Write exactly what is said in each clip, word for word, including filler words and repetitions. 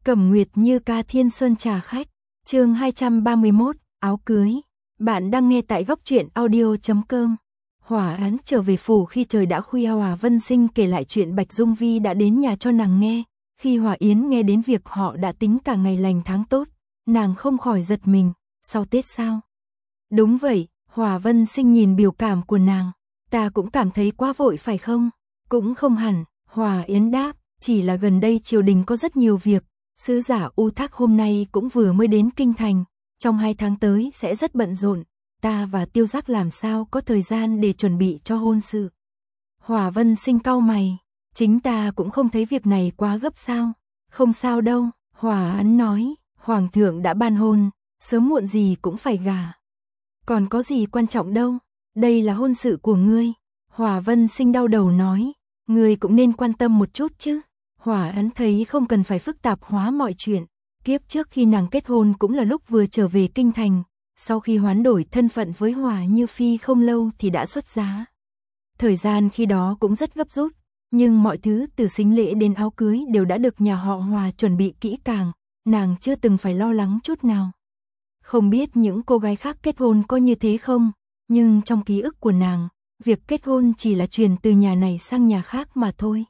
Cẩm Nguyệt Như ca Thiên Sơn trà khách, chương hai trăm ba mươi mốt, áo cưới. Bạn đang nghe tại góc truyện audio chấm com. Hỏa Án trở về phủ khi trời đã khuya. Hòa Vân Sinh kể lại chuyện Bạch Dung Vi đã đến nhà cho nàng nghe. Khi Hòa Yến nghe đến việc họ đã tính cả ngày lành tháng tốt, nàng không khỏi giật mình. Sau Tết sao? Đúng vậy, Hòa Vân Sinh nhìn biểu cảm của nàng. Ta cũng cảm thấy quá vội phải không? Cũng không hẳn, Hòa Yến đáp, chỉ là gần đây triều đình có rất nhiều việc. Sứ giả U Thác hôm nay cũng vừa mới đến kinh thành, trong hai tháng tới sẽ rất bận rộn, ta và Tiêu Giác làm sao có thời gian để chuẩn bị cho hôn sự. Hòa Vân Sinh cau mày, chính ta cũng không thấy việc này quá gấp sao. Không sao đâu, Hòa Án nói, Hoàng thượng đã ban hôn, sớm muộn gì cũng phải gả. Còn có gì quan trọng đâu, đây là hôn sự của ngươi. Hòa Vân Sinh đau đầu nói, ngươi cũng nên quan tâm một chút chứ. Hòa Án thấy không cần phải phức tạp hóa mọi chuyện. Kiếp trước khi nàng kết hôn cũng là lúc vừa trở về kinh thành, sau khi hoán đổi thân phận với Hòa Như Phi không lâu thì đã xuất giá. Thời gian khi đó cũng rất gấp rút, nhưng mọi thứ từ sính lễ đến áo cưới đều đã được nhà họ Hòa chuẩn bị kỹ càng, nàng chưa từng phải lo lắng chút nào. Không biết những cô gái khác kết hôn có như thế không, nhưng trong ký ức của nàng, việc kết hôn chỉ là truyền từ nhà này sang nhà khác mà thôi.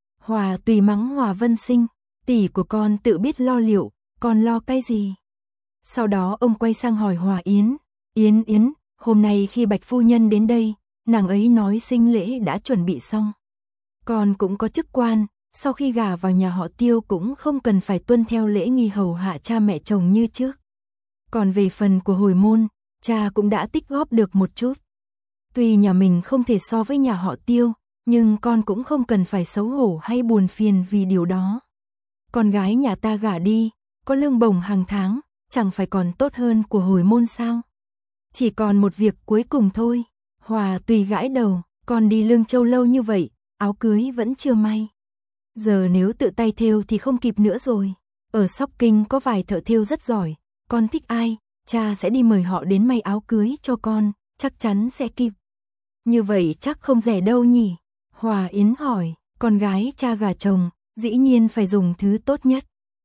Hòa Tùy mắng Hòa Vân Sinh, tỷ của con tự biết lo liệu, còn lo cái gì? Sau đó ông quay sang hỏi Hòa Yến, Yến Yến, hôm nay khi Bạch Phu Nhân đến đây, nàng ấy nói sính lễ đã chuẩn bị xong. Con cũng có chức quan, sau khi gả vào nhà họ Tiêu cũng không cần phải tuân theo lễ nghi hầu hạ cha mẹ chồng như trước. Còn về phần của hồi môn, cha cũng đã tích góp được một chút. Tuy nhà mình không thể so với nhà họ Tiêu, nhưng con cũng không cần phải xấu hổ hay buồn phiền vì điều đó. Con gái nhà ta gả đi, có lương bổng hàng tháng, chẳng phải còn tốt hơn của hồi môn sao? Chỉ còn một việc cuối cùng thôi. Hòa Tùy gãi đầu, con đi Lương Châu lâu như vậy, áo cưới vẫn chưa may. Giờ nếu tự tay thêu thì không kịp nữa rồi. Ở Sóc Kinh có vài thợ thêu rất giỏi, con thích ai, cha sẽ đi mời họ đến may áo cưới cho con, chắc chắn sẽ kịp. Như vậy chắc không rẻ đâu nhỉ? Hòa Yến hỏi, con gái cha gả chồng, dĩ nhiên phải dùng thứ tốt nhất.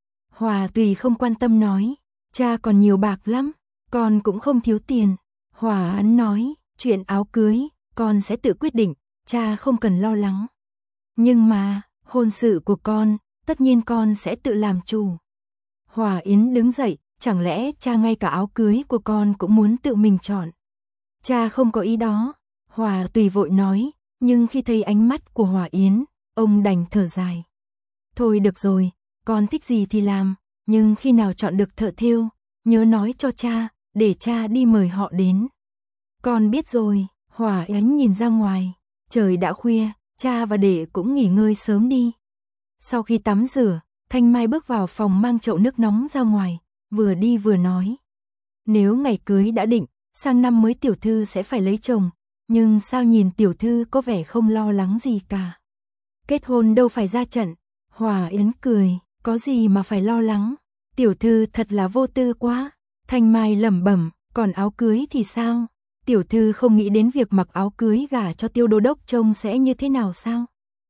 Hòa Tùy không quan tâm nói, cha còn nhiều bạc lắm, con cũng không thiếu tiền. Hòa Án nói, chuyện áo cưới, con sẽ tự quyết định, cha không cần lo lắng. Nhưng mà, hôn sự của con, tất nhiên con sẽ tự làm chủ. Hòa Yến đứng dậy, chẳng lẽ cha ngay cả áo cưới của con cũng muốn tự mình chọn? Cha không có ý đó. Hòa Tùy vội nói, nhưng khi thấy ánh mắt của Hòa Yến, ông đành thở dài. Thôi được rồi, con thích gì thì làm, nhưng khi nào chọn được thợ thêu, nhớ nói cho cha, để cha đi mời họ đến. Con biết rồi. Hòa Yến nhìn ra ngoài, trời đã khuya, cha và đệ cũng nghỉ ngơi sớm đi. Sau khi tắm rửa, Thanh Mai bước vào phòng mang chậu nước nóng ra ngoài, vừa đi vừa nói. Nếu ngày cưới đã định, sang năm mới tiểu thư sẽ phải lấy chồng, nhưng sao nhìn tiểu thư có vẻ không lo lắng gì cả. Kết hôn đâu phải ra trận. Hòa Yến cười, có gì mà phải lo lắng, tiểu thư thật là vô tư quá. Thanh Mai lẩm bẩm, còn áo cưới thì sao? Tiểu thư không nghĩ đến việc mặc áo cưới gả cho Tiêu đô đốc trông sẽ như thế nào sao?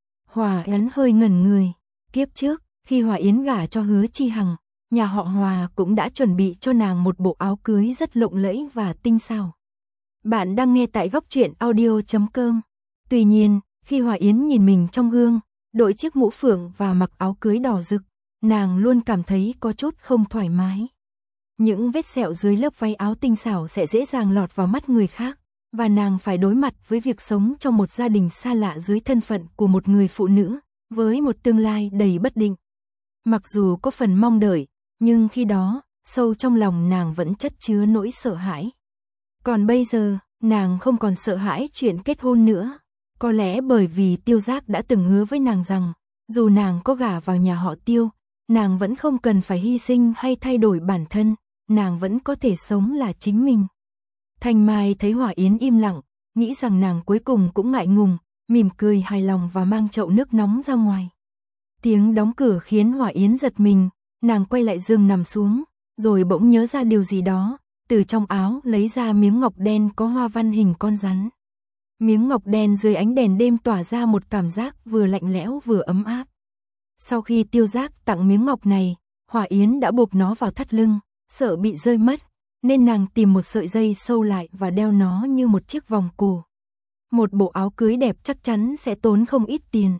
Hòa Yến hơi ngẩn người, kiếp trước, khi Hòa Yến gả cho Hứa Chi Hằng, nhà họ Hòa cũng đã chuẩn bị cho nàng một bộ áo cưới rất lộng lẫy và tinh xảo. Bạn đang nghe tại góc truyện audio chấm com. Tuy nhiên, khi Hòa Yến nhìn mình trong gương, đội chiếc mũ phượng và mặc áo cưới đỏ rực, nàng luôn cảm thấy có chút không thoải mái. Những vết sẹo dưới lớp váy áo tinh xảo sẽ dễ dàng lọt vào mắt người khác, và nàng phải đối mặt với việc sống trong một gia đình xa lạ dưới thân phận của một người phụ nữ, với một tương lai đầy bất định. Mặc dù có phần mong đợi, nhưng khi đó, sâu trong lòng nàng vẫn chất chứa nỗi sợ hãi. Còn bây giờ, nàng không còn sợ hãi chuyện kết hôn nữa. Có lẽ bởi vì Tiêu Giác đã từng hứa với nàng rằng, dù nàng có gả vào nhà họ Tiêu, nàng vẫn không cần phải hy sinh hay thay đổi bản thân, nàng vẫn có thể sống là chính mình. Thanh Mai thấy Hòa Yến im lặng, nghĩ rằng nàng cuối cùng cũng ngại ngùng, mỉm cười hài lòng và mang chậu nước nóng ra ngoài. Tiếng đóng cửa khiến Hòa Yến giật mình, nàng quay lại giường nằm xuống, rồi bỗng nhớ ra điều gì đó, từ trong áo lấy ra miếng ngọc đen có hoa văn hình con rắn. Miếng ngọc đen dưới ánh đèn đêm tỏa ra một cảm giác vừa lạnh lẽo vừa ấm áp. Sau khi Tiêu Giác tặng miếng ngọc này, Hỏa Yến đã buộc nó vào thắt lưng, sợ bị rơi mất, nên nàng tìm một sợi dây sâu lại và đeo nó như một chiếc vòng cổ. Một bộ áo cưới đẹp chắc chắn sẽ tốn không ít tiền.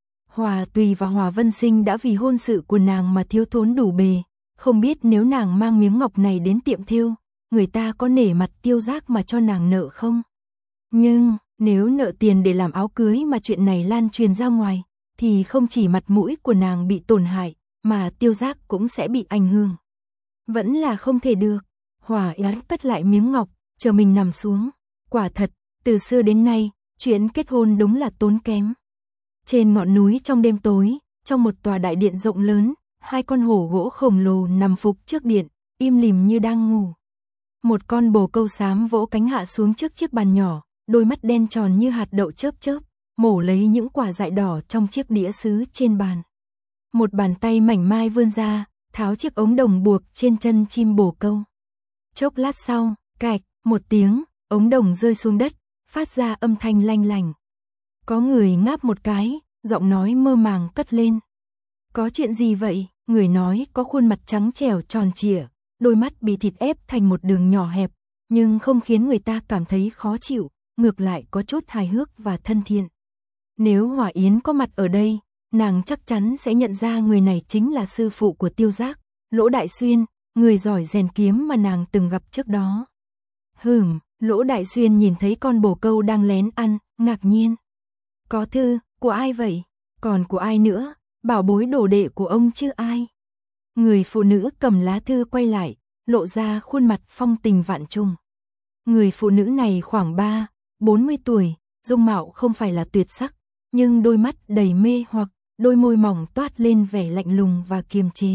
Hòa Tùy và Hòa Vân Sinh đã vì hôn sự của nàng mà thiếu thốn đủ bề, không biết nếu nàng mang miếng ngọc này đến tiệm thêu, người ta có nể mặt Tiêu Giác mà cho nàng nợ không? Nhưng, nếu nợ tiền để làm áo cưới mà chuyện này lan truyền ra ngoài, thì không chỉ mặt mũi của nàng bị tổn hại, mà Tiêu Giác cũng sẽ bị ảnh hưởng. Vẫn là không thể được. Hòa Yến cất lại miếng ngọc, chờ mình nằm xuống. Quả thật, từ xưa đến nay, chuyện kết hôn đúng là tốn kém. Trên ngọn núi trong đêm tối, trong một tòa đại điện rộng lớn, hai con hổ gỗ khổng lồ nằm phục trước điện, im lìm như đang ngủ. Một con bồ câu xám vỗ cánh hạ xuống trước chiếc bàn nhỏ, đôi mắt đen tròn như hạt đậu chớp chớp, mổ lấy những quả dại đỏ trong chiếc đĩa sứ trên bàn. Một bàn tay mảnh mai vươn ra, tháo chiếc ống đồng buộc trên chân chim bồ câu. Chốc lát sau, cạch, một tiếng, ống đồng rơi xuống đất, phát ra âm thanh lanh lành. Có người ngáp một cái, giọng nói mơ màng cất lên. Có chuyện gì vậy? Người nói có khuôn mặt trắng trẻo tròn trịa, đôi mắt bị thịt ép thành một đường nhỏ hẹp, nhưng không khiến người ta cảm thấy khó chịu, ngược lại có chút hài hước và thân thiện. Nếu Hỏa Yến có mặt ở đây, nàng chắc chắn sẽ nhận ra người này chính là sư phụ của Tiêu Giác, Lỗ Đại Xuyên, người giỏi rèn kiếm mà nàng từng gặp trước đó. Hừm, Lỗ Đại Xuyên nhìn thấy con bồ câu đang lén ăn, ngạc nhiên. Có thư, của ai vậy? Còn của ai nữa? Bảo bối đồ đệ của ông chứ ai? Người phụ nữ cầm lá thư quay lại, lộ ra khuôn mặt phong tình vạn trùng. Người phụ nữ này khoảng ba, bốn mươi tuổi, dung mạo không phải là tuyệt sắc, nhưng đôi mắt đầy mê hoặc, đôi môi mỏng toát lên vẻ lạnh lùng và kiềm chế.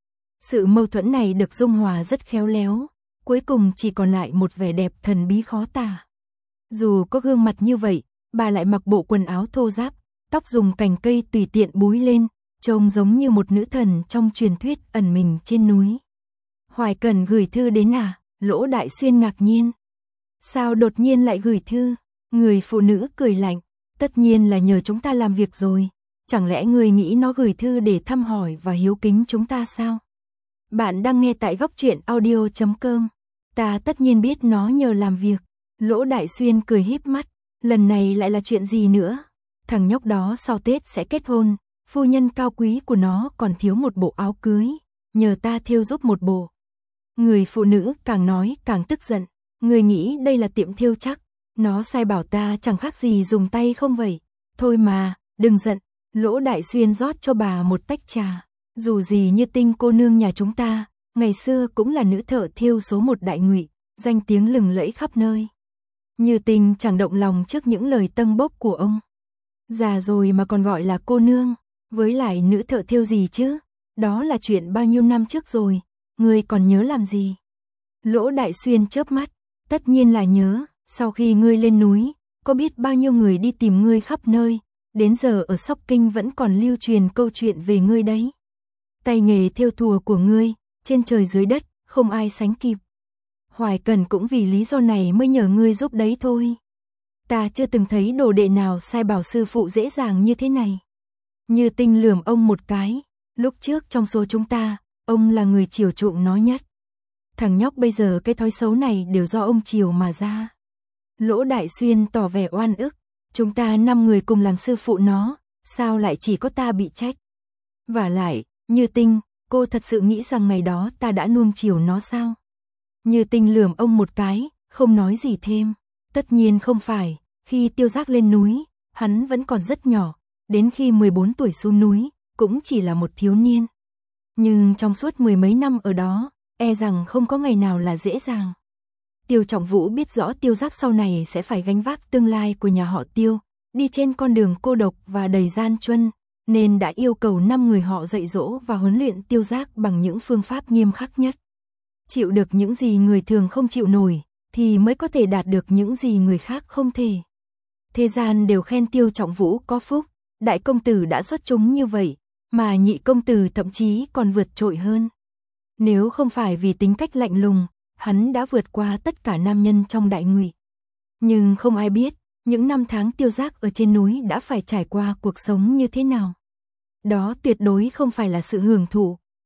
Sự mâu thuẫn này được dung hòa rất khéo léo, cuối cùng chỉ còn lại một vẻ đẹp thần bí khó tả. Dù có gương mặt như vậy, bà lại mặc bộ quần áo thô ráp, tóc dùng cành cây tùy tiện búi lên, trông giống như một nữ thần trong truyền thuyết ẩn mình trên núi. Hoài Cần gửi thư đến à? Lỗ Đại Xuyên ngạc nhiên. Sao đột nhiên lại gửi thư? Người phụ nữ cười lạnh. Tất nhiên là nhờ chúng ta làm việc rồi. Chẳng lẽ người nghĩ nó gửi thư để thăm hỏi và hiếu kính chúng ta sao? Bạn đang nghe tại góc truyện audio chấm com. Ta tất nhiên biết nó nhờ làm việc. Lỗ Đại Xuyên cười híp mắt. Lần này lại là chuyện gì nữa? Thằng nhóc đó sau Tết sẽ kết hôn. Phu nhân cao quý của nó còn thiếu một bộ áo cưới. Nhờ ta thêu giúp một bộ. Người phụ nữ càng nói càng tức giận. Người nghĩ đây là tiệm thêu chắc. Nó sai bảo ta chẳng khác gì dùng tay không vậy. Thôi mà, đừng giận. Lỗ Đại Xuyên rót cho bà một tách trà. Dù gì Như Tinh cô nương nhà chúng ta, ngày xưa cũng là nữ thợ thêu số một Đại Ngụy, danh tiếng lừng lẫy khắp nơi. Như Tinh chẳng động lòng trước những lời tâng bốc của ông. Già rồi mà còn gọi là cô nương, với lại nữ thợ thêu gì chứ? Đó là chuyện bao nhiêu năm trước rồi, ngươi còn nhớ làm gì? Lỗ Đại Xuyên chớp mắt, tất nhiên là nhớ, sau khi ngươi lên núi, có biết bao nhiêu người đi tìm ngươi khắp nơi, đến giờ ở Sóc Kinh vẫn còn lưu truyền câu chuyện về ngươi đấy. Tay nghề thêu thùa của ngươi, trên trời dưới đất, không ai sánh kịp. Hoài Cần cũng vì lý do này mới nhờ ngươi giúp đấy thôi. Ta chưa từng thấy đồ đệ nào sai bảo sư phụ dễ dàng như thế này. Như Tinh lườm ông một cái, lúc trước trong số chúng ta, ông là người chiều chuộng nó nhất. Thằng nhóc bây giờ cái thói xấu này đều do ông chiều mà ra. Lỗ Đại Xuyên tỏ vẻ oan ức, chúng ta năm người cùng làm sư phụ nó, sao lại chỉ có ta bị trách? Vả lại, Như Tinh, cô thật sự nghĩ rằng ngày đó ta đã nuông chiều nó sao? Như Tinh lườm ông một cái, không nói gì thêm. Tất nhiên không phải, khi Tiêu Giác lên núi, hắn vẫn còn rất nhỏ, đến khi mười bốn tuổi xuống núi, cũng chỉ là một thiếu niên. Nhưng trong suốt mười mấy năm ở đó, e rằng không có ngày nào là dễ dàng. Tiêu Trọng Vũ biết rõ Tiêu Giác sau này sẽ phải gánh vác tương lai của nhà họ Tiêu, đi trên con đường cô độc và đầy gian truân, nên đã yêu cầu năm người họ dạy dỗ và huấn luyện Tiêu Giác bằng những phương pháp nghiêm khắc nhất. Chịu được những gì người thường không chịu nổi, thì mới có thể đạt được những gì người khác không thể. Thế gian đều khen Tiêu Trọng Vũ có phúc, đại công tử đã xuất chúng như vậy, mà nhị công tử thậm chí còn vượt trội hơn. Nếu không phải vì tính cách lạnh lùng, hắn đã vượt qua tất cả nam nhân trong Đại Ngụy. Nhưng không ai biết, những năm tháng Tiêu Giác ở trên núi đã phải trải qua cuộc sống như thế nào. Đó tuyệt đối không phải là sự hưởng thụ,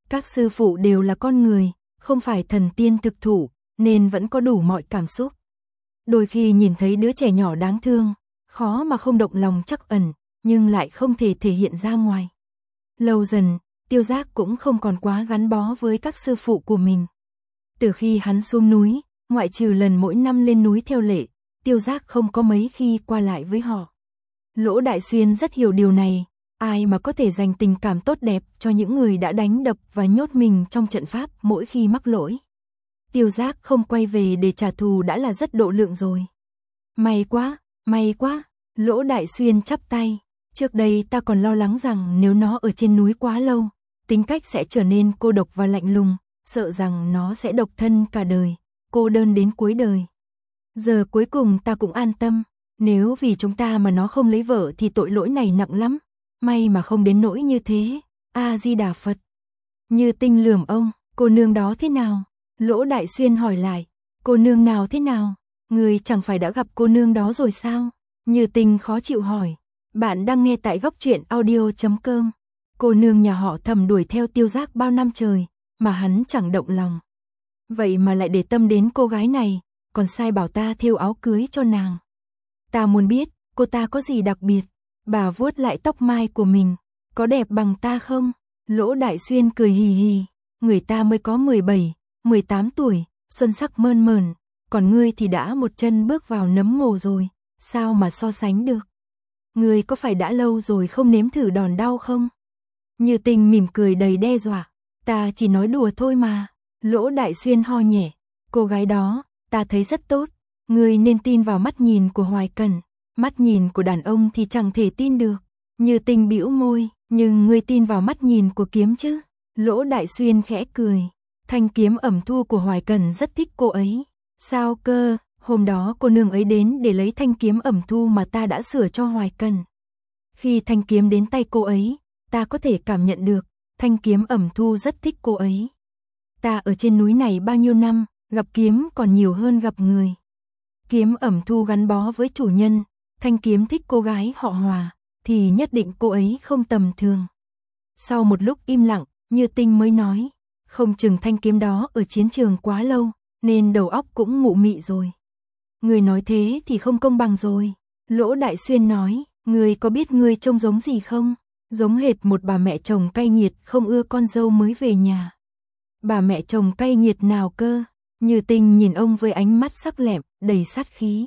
Các sư phụ đều là con người, không phải thần tiên thực thụ, nên vẫn có đủ mọi cảm xúc. Đôi khi nhìn thấy đứa trẻ nhỏ đáng thương, khó mà không động lòng trắc ẩn, nhưng lại không thể thể hiện ra ngoài. Lâu dần, Tiêu Giác cũng không còn quá gắn bó với các sư phụ của mình. Từ khi hắn xuống núi, ngoại trừ lần mỗi năm lên núi theo lệ, Tiêu Giác không có mấy khi qua lại với họ. Lỗ Đại Xuyên rất hiểu điều này, ai mà có thể dành tình cảm tốt đẹp cho những người đã đánh đập và nhốt mình trong trận pháp mỗi khi mắc lỗi. Tiêu Giác không quay về để trả thù đã là rất độ lượng rồi. May quá, may quá, Lỗ Đại Xuyên chắp tay. Trước đây ta còn lo lắng rằng nếu nó ở trên núi quá lâu, tính cách sẽ trở nên cô độc và lạnh lùng, sợ rằng nó sẽ độc thân cả đời, cô đơn đến cuối đời. Giờ cuối cùng ta cũng an tâm, nếu vì chúng ta mà nó không lấy vợ thì tội lỗi này nặng lắm, may mà không đến nỗi như thế, A-di-đà Phật. Như Tinh lườm ông, cô nương đó thế nào? Lỗ Đại Xuyên hỏi lại, cô nương nào thế nào? Người chẳng phải đã gặp cô nương đó rồi sao? Như Tinh khó chịu hỏi. Bạn đang nghe tại góc truyện audio chấm com. Cô nương nhà họ Thẩm đuổi theo Tiêu Giác bao năm trời, mà hắn chẳng động lòng. Vậy mà lại để tâm đến cô gái này, còn sai bảo ta thêu áo cưới cho nàng. Ta muốn biết, cô ta có gì đặc biệt? Bà vuốt lại tóc mai của mình, có đẹp bằng ta không? Lỗ Đại Xuyên cười hì hì, người ta mới có mười bảy, mười tám tuổi, xuân sắc mơn mởn, còn ngươi thì đã một chân bước vào nấm mồ rồi, sao mà so sánh được? Ngươi có phải đã lâu rồi không nếm thử đòn đau không? Như Tình mỉm cười đầy đe dọa, ta chỉ nói đùa thôi mà. Lỗ Đại Xuyên ho nhẹ, cô gái đó, ta thấy rất tốt, ngươi nên tin vào mắt nhìn của Hoài Cẩn, mắt nhìn của đàn ông thì chẳng thể tin được. Như Tình bĩu môi, nhưng ngươi tin vào mắt nhìn của kiếm chứ? Lỗ Đại Xuyên khẽ cười, thanh kiếm ẩm thu của Hoài Cẩn rất thích cô ấy. Sao cơ? Hôm đó cô nương ấy đến để lấy thanh kiếm ẩm thu mà ta đã sửa cho Hoài Cẩn. Khi thanh kiếm đến tay cô ấy, ta có thể cảm nhận được, thanh kiếm ẩm thu rất thích cô ấy. Ta ở trên núi này bao nhiêu năm, gặp kiếm còn nhiều hơn gặp người. Kiếm ẩm thu gắn bó với chủ nhân, thanh kiếm thích cô gái họ Hòa, thì nhất định cô ấy không tầm thường. Sau một lúc im lặng, Như Tinh mới nói, không chừng thanh kiếm đó ở chiến trường quá lâu, nên đầu óc cũng mụ mị rồi. Người nói thế thì không công bằng rồi. Lỗ Đại Xuyên nói, người có biết người trông giống gì không? Giống hệt một bà mẹ chồng cay nghiệt không ưa con dâu mới về nhà. Bà mẹ chồng cay nghiệt nào cơ? Như Tinh nhìn ông với ánh mắt sắc lẹm, đầy sát khí.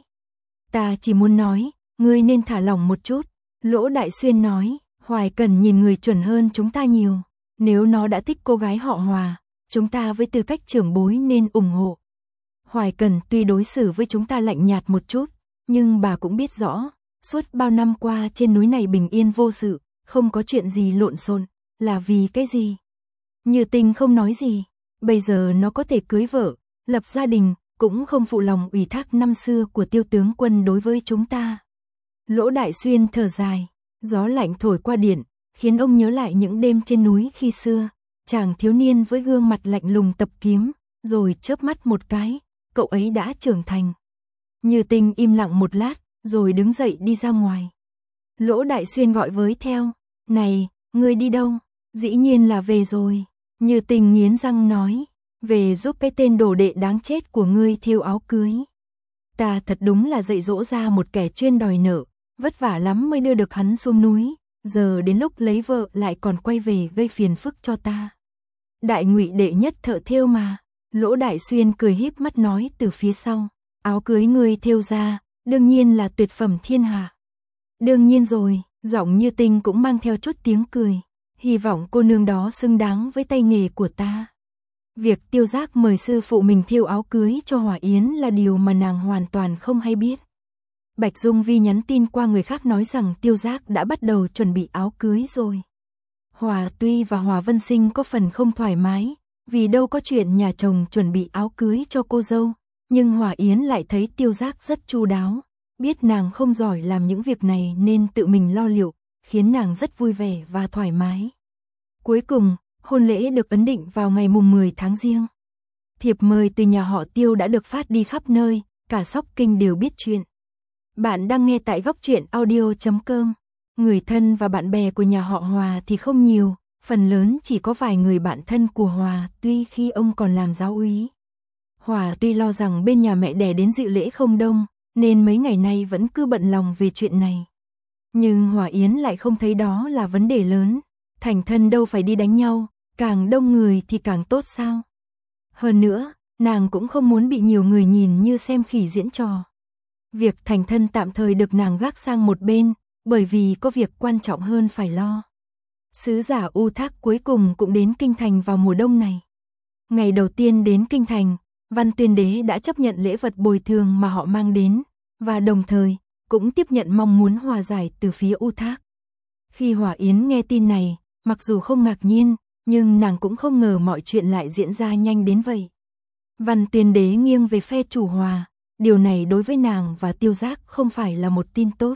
Ta chỉ muốn nói, ngươi nên thả lỏng một chút. Lỗ Đại Xuyên nói, Hoài Cẩn nhìn người chuẩn hơn chúng ta nhiều. Nếu nó đã thích cô gái họ Hòa, chúng ta với tư cách trưởng bối nên ủng hộ. Hoài Cẩn tuy đối xử với chúng ta lạnh nhạt một chút, nhưng bà cũng biết rõ, suốt bao năm qua trên núi này bình yên vô sự, không có chuyện gì lộn xộn, là vì cái gì? Như Tinh không nói gì, bây giờ nó có thể cưới vợ, lập gia đình, cũng không phụ lòng ủy thác năm xưa của Tiêu tướng quân đối với chúng ta. Lỗ Đại Xuyên thở dài, gió lạnh thổi qua điện, khiến ông nhớ lại những đêm trên núi khi xưa, chàng thiếu niên với gương mặt lạnh lùng tập kiếm, rồi chớp mắt một cái, cậu ấy đã trưởng thành. Như Tinh im lặng một lát, rồi đứng dậy đi ra ngoài. Lỗ Đại Xuyên gọi với theo, này, ngươi đi đâu? Dĩ nhiên là về rồi. Như Tinh nghiến răng nói, về giúp cái tên đồ đệ đáng chết của ngươi thêu áo cưới. Ta thật đúng là dạy dỗ ra một kẻ chuyên đòi nợ, vất vả lắm mới đưa được hắn xuống núi, giờ đến lúc lấy vợ lại còn quay về gây phiền phức cho ta. Đại Ngụy đệ nhất thợ thêu mà. Lỗ Đại Xuyên cười híp mắt nói từ phía sau, áo cưới ngươi thêu ra, đương nhiên là tuyệt phẩm thiên hạ. Đương nhiên rồi, giọng Như Tinh cũng mang theo chút tiếng cười, hy vọng cô nương đó xứng đáng với tay nghề của ta. Việc Tiêu Giác mời sư phụ mình thêu áo cưới cho Hòa Yến là điều mà nàng hoàn toàn không hay biết. Bạch Dung Vi nhắn tin qua người khác nói rằng Tiêu Giác đã bắt đầu chuẩn bị áo cưới rồi. Hòa Tuy và Hòa Vân Sinh có phần không thoải mái, vì đâu có chuyện nhà chồng chuẩn bị áo cưới cho cô dâu, nhưng Hòa Yến lại thấy Tiêu Giác rất chu đáo, biết nàng không giỏi làm những việc này nên tự mình lo liệu, khiến nàng rất vui vẻ và thoải mái. Cuối cùng, hôn lễ được ấn định vào ngày mùng mười tháng Giêng. Thiệp mời từ nhà họ Tiêu đã được phát đi khắp nơi, cả Sóc Kinh đều biết chuyện. Bạn đang nghe tại góc truyện audio chấm com. Người thân và bạn bè của nhà họ Hòa thì không nhiều, phần lớn chỉ có vài người bạn thân của Hòa, tuy khi ông còn làm giáo úy. Hòa tuy lo rằng bên nhà mẹ đẻ đến dự lễ không đông, nên mấy ngày nay vẫn cứ bận lòng về chuyện này. Nhưng Hòa Yến lại không thấy đó là vấn đề lớn, thành thân đâu phải đi đánh nhau, càng đông người thì càng tốt sao. Hơn nữa, nàng cũng không muốn bị nhiều người nhìn như xem khỉ diễn trò. Việc thành thân tạm thời được nàng gác sang một bên, bởi vì có việc quan trọng hơn phải lo. Sứ giả U Thác cuối cùng cũng đến Kinh Thành vào mùa đông này. Ngày đầu tiên đến Kinh Thành, Văn Tuyên Đế đã chấp nhận lễ vật bồi thường mà họ mang đến, và đồng thời cũng tiếp nhận mong muốn hòa giải từ phía U Thác. Khi Hòa Yến nghe tin này, mặc dù không ngạc nhiên, nhưng nàng cũng không ngờ mọi chuyện lại diễn ra nhanh đến vậy. Văn Tuyên Đế nghiêng về phe chủ Hòa, điều này đối với nàng và Tiêu Giác không phải là một tin tốt.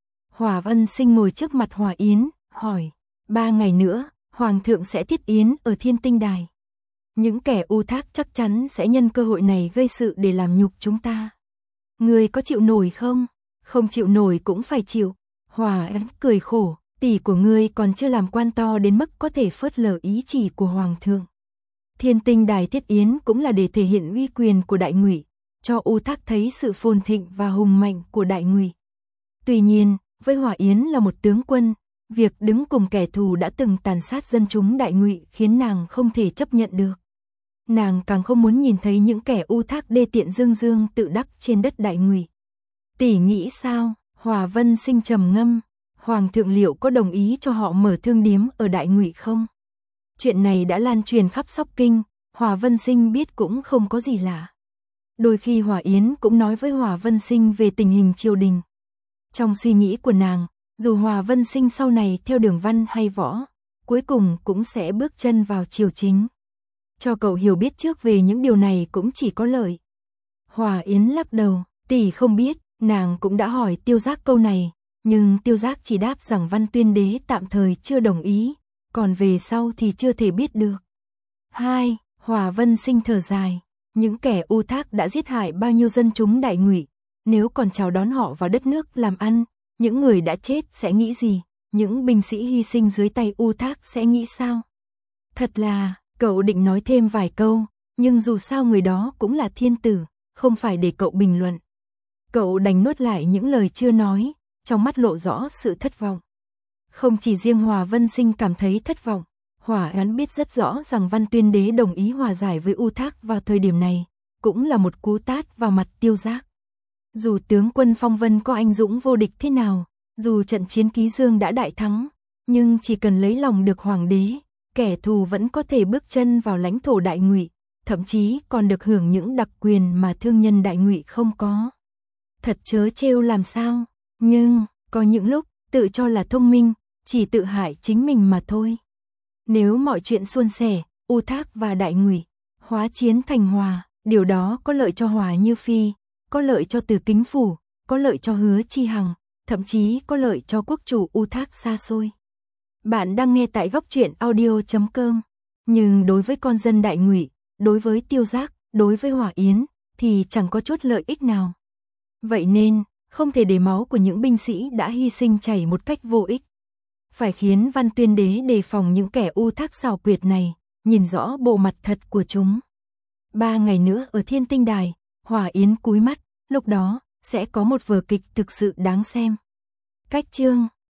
Hòa Vân Sinh ngồi trước mặt Hòa Yến, hỏi, ba ngày nữa, Hoàng thượng sẽ thiết yến ở Thiên Tinh Đài. Những kẻ U Thác chắc chắn sẽ nhân cơ hội này gây sự để làm nhục chúng ta. Ngươi có chịu nổi không? Không chịu nổi cũng phải chịu. Hòa Yến cười khổ, tỷ của ngươi còn chưa làm quan to đến mức có thể phớt lờ ý chỉ của Hoàng thượng. Thiên Tinh Đài thiết yến cũng là để thể hiện uy quyền của Đại Ngụy, cho U Thác thấy sự phồn thịnh và hùng mạnh của Đại Ngụy. Tuy nhiên, với Hòa Yến là một tướng quân, việc đứng cùng kẻ thù đã từng tàn sát dân chúng Đại Ngụy khiến nàng không thể chấp nhận được. Nàng càng không muốn nhìn thấy những kẻ U Thác đê tiện dương dương tự đắc trên đất Đại Ngụy. Tỷ nghĩ sao? Hòa Vân Sinh trầm ngâm, Hoàng thượng liệu có đồng ý cho họ mở thương điếm ở Đại Ngụy không? Chuyện này đã lan truyền khắp Sóc Kinh, Hòa Vân Sinh biết cũng không có gì lạ. Đôi khi Hòa Yến cũng nói với Hòa Vân Sinh về tình hình triều đình. Trong suy nghĩ của nàng, dù Hòa Vân Sinh sau này theo đường văn hay võ, cuối cùng cũng sẽ bước chân vào triều chính. Cho cậu hiểu biết trước về những điều này cũng chỉ có lợi. Hòa Yến lắc đầu, tỷ không biết, nàng cũng đã hỏi Tiêu Giác câu này, nhưng Tiêu Giác chỉ đáp rằng Văn Tuyên Đế tạm thời chưa đồng ý, còn về sau thì chưa thể biết được. Hai, Hòa Vân Sinh thở dài, những kẻ U Thác đã giết hại bao nhiêu dân chúng Đại Ngụy, nếu còn chào đón họ vào đất nước làm ăn, những người đã chết sẽ nghĩ gì, những binh sĩ hy sinh dưới tay U Thác sẽ nghĩ sao? Thật là, cậu định nói thêm vài câu, nhưng dù sao người đó cũng là thiên tử, không phải để cậu bình luận. Cậu đành nuốt lại những lời chưa nói, trong mắt lộ rõ sự thất vọng. Không chỉ riêng Hòa Vân Sinh cảm thấy thất vọng, Hòa Yến biết rất rõ rằng Văn Tuyên Đế đồng ý hòa giải với U Thác vào thời điểm này, cũng là một cú tát vào mặt Tiêu Giác. Dù tướng quân Phong Vân có anh dũng vô địch thế nào, dù trận chiến Ký Dương đã đại thắng, nhưng chỉ cần lấy lòng được Hoàng đế, kẻ thù vẫn có thể bước chân vào lãnh thổ Đại Ngụy, thậm chí còn được hưởng những đặc quyền mà thương nhân Đại Ngụy không có. Thật trớ trêu làm sao, nhưng, có những lúc, tự cho là thông minh, chỉ tự hại chính mình mà thôi. Nếu mọi chuyện suôn sẻ, U Thác và Đại Ngụy hóa chiến thành hòa, điều đó có lợi cho Hòa Như Phi, có lợi cho Từ Kính Phủ, có lợi cho Hứa Chi Hằng, thậm chí có lợi cho quốc chủ U Thác xa xôi. Bạn đang nghe tại góc truyện audio chấm com. Nhưng đối với con dân Đại Ngụy, đối với Tiêu Giác, đối với Hòa Yến, thì chẳng có chút lợi ích nào. Vậy nên, không thể để máu của những binh sĩ đã hy sinh chảy một cách vô ích. Phải khiến Văn Tuyên Đế đề phòng những kẻ U Thác xảo quyệt này, nhìn rõ bộ mặt thật của chúng. Ba ngày nữa ở Thiên Tinh Đài, Hòa Yến cúi mắt, lúc đó, sẽ có một vở kịch thực sự đáng xem. Cách chương